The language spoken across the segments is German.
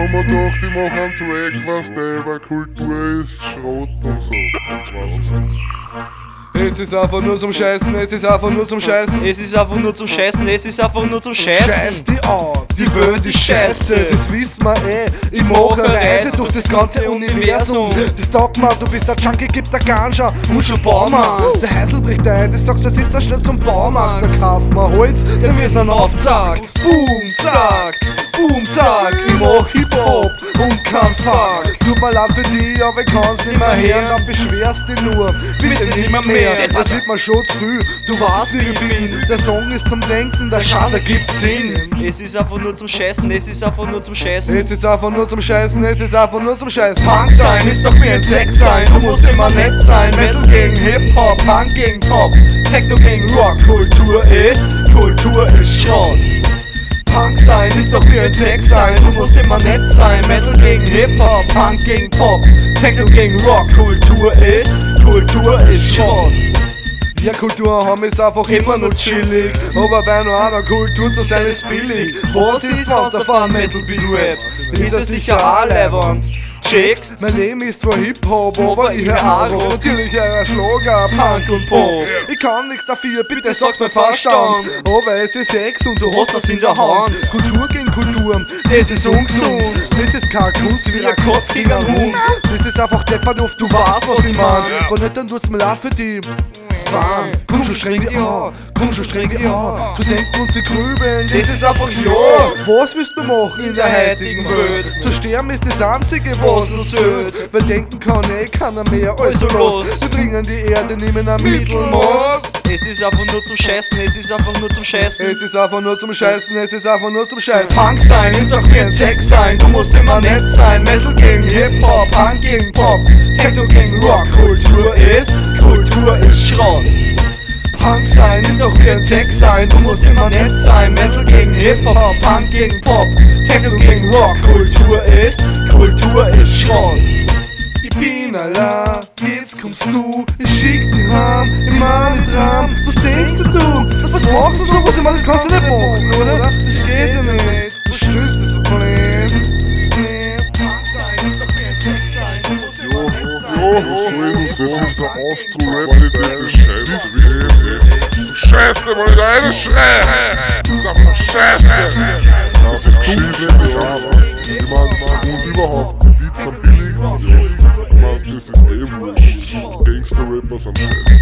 haben wir gedacht, ich mach einen Track, was der über Kultur ist, Schrott und so. Es ist einfach nur zum Scheißen, es ist einfach nur zum Scheißen. Es ist einfach nur zum Scheißen, es ist einfach nur zum Scheißen. Scheiß die Art, die Welt ist scheiße, das wissen wir eh. Ich mach eine Reise durch das ganze Universum. Das taugt mir, du bist der Junkie, gib der Ganja und schon Baumann. Der Heisel bricht ein, das sagst du, das ist dann schnell zum Baumarkt. Da kaufen wir Holz, denn wir sind auf Zack. Boom, zack, boom, zack. Ich mach Hip-Hop und kein Fuck. Tut mir leid für dich, aber ich kann's nicht mehr hören. Dann beschwerst dich nur, bitte nimmer mehr. Das wird mir schon zu viel, du weißt wie ich bin. Der Song ist zum Denken, der Schatz ergibt Sinn. Es ist einfach nur zum Scheißen, es ist einfach nur zum Scheißen. Es ist einfach nur zum Scheißen, es ist einfach nur zum Scheißen. Punk sein ist doch wie ein Sex sein, du musst immer nett sein. Metal gegen Hip-Hop, Punk gegen Pop, Techno gegen Rock. Kultur ist Schrott. Punk sein ist doch wie ein Sex sein, du musst immer nett sein. Metal gegen Hip-Hop, Punk gegen Pop, Techno gegen Rock. Kultur ist Schrott. Ja, Kultur haben ist einfach immer noch chillig. Aber bei nur einer Kultur zu sein ist billig. Was ist, wenn's auf einem Metal-Beat rappst? Ist er sicher auch leibend. Checkst? Mein Leben ist zwar Hip-Hop, aber ich hör auch natürlich euer Schlager, Punk und Pop. Ich kann nichts dafür, bitte sag's mir Verstand. Aber es ist Sex und du hast das in der Hand. Kultur gegen Kultur, das ist ungesund. Das ist keine Kunst wie ein Kotz gegen einen Hund. Das ist einfach deppert oft, du weißt, was ich mein. Wenn nicht, dann tut's mir leid für die. Komm schon streng die an, komm schon streng die an. Zu denken und zu grübeln, das ist einfach ja. Was willst du machen in der heutigen Welt? Zu sterben ist das einzige, was uns zählt. Weil denken kann keiner mehr, also los. Wir bringen die Erde, nehmen ein Mittelmaß. Es ist einfach nur zum Scheißen, es ist einfach nur zum Scheißen. Es ist einfach nur zum Scheißen, es ist einfach nur zum Scheißen. Punk sein ist doch wie ein Sex sein, du musst immer nett sein. Metal gegen Hip-Hop, Punk gegen Pop, Techno gegen Rock. Kultur ist Schrott. Punk sein ist doch wie ein Sex sein, du musst immer nett sein. Metal gegen Hip-Hop, Punk gegen Pop, Techno gegen Rock. Kultur ist Schrott. Ich bin allein, jetzt kommst du, ich schick dich heim, ich mach nicht rein. Was denkst du? Was machst du so? Was ich meine, das kannst du nicht machen, oder? Das geht ja nicht. Du stößt das so blöd. Punk sein ist doch wie ein Sex sein, du musst immer nett sein. Das ist der Austro-Rap-Qualität, Scheiße, weil ich da eine Scheiße! Das ist einfach Scheiße! Das ist Scheiße! Und überhaupt, die Beats sind billig, aber das ist wurscht. Gangster-Rapper sind Scheiße.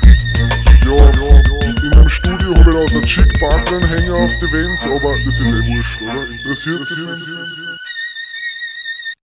Ja, in meinem Studio habe ich da so einen Chick-Partner-Hänger auf die Wand, aber das ist wurscht, oder? Interessiert dich?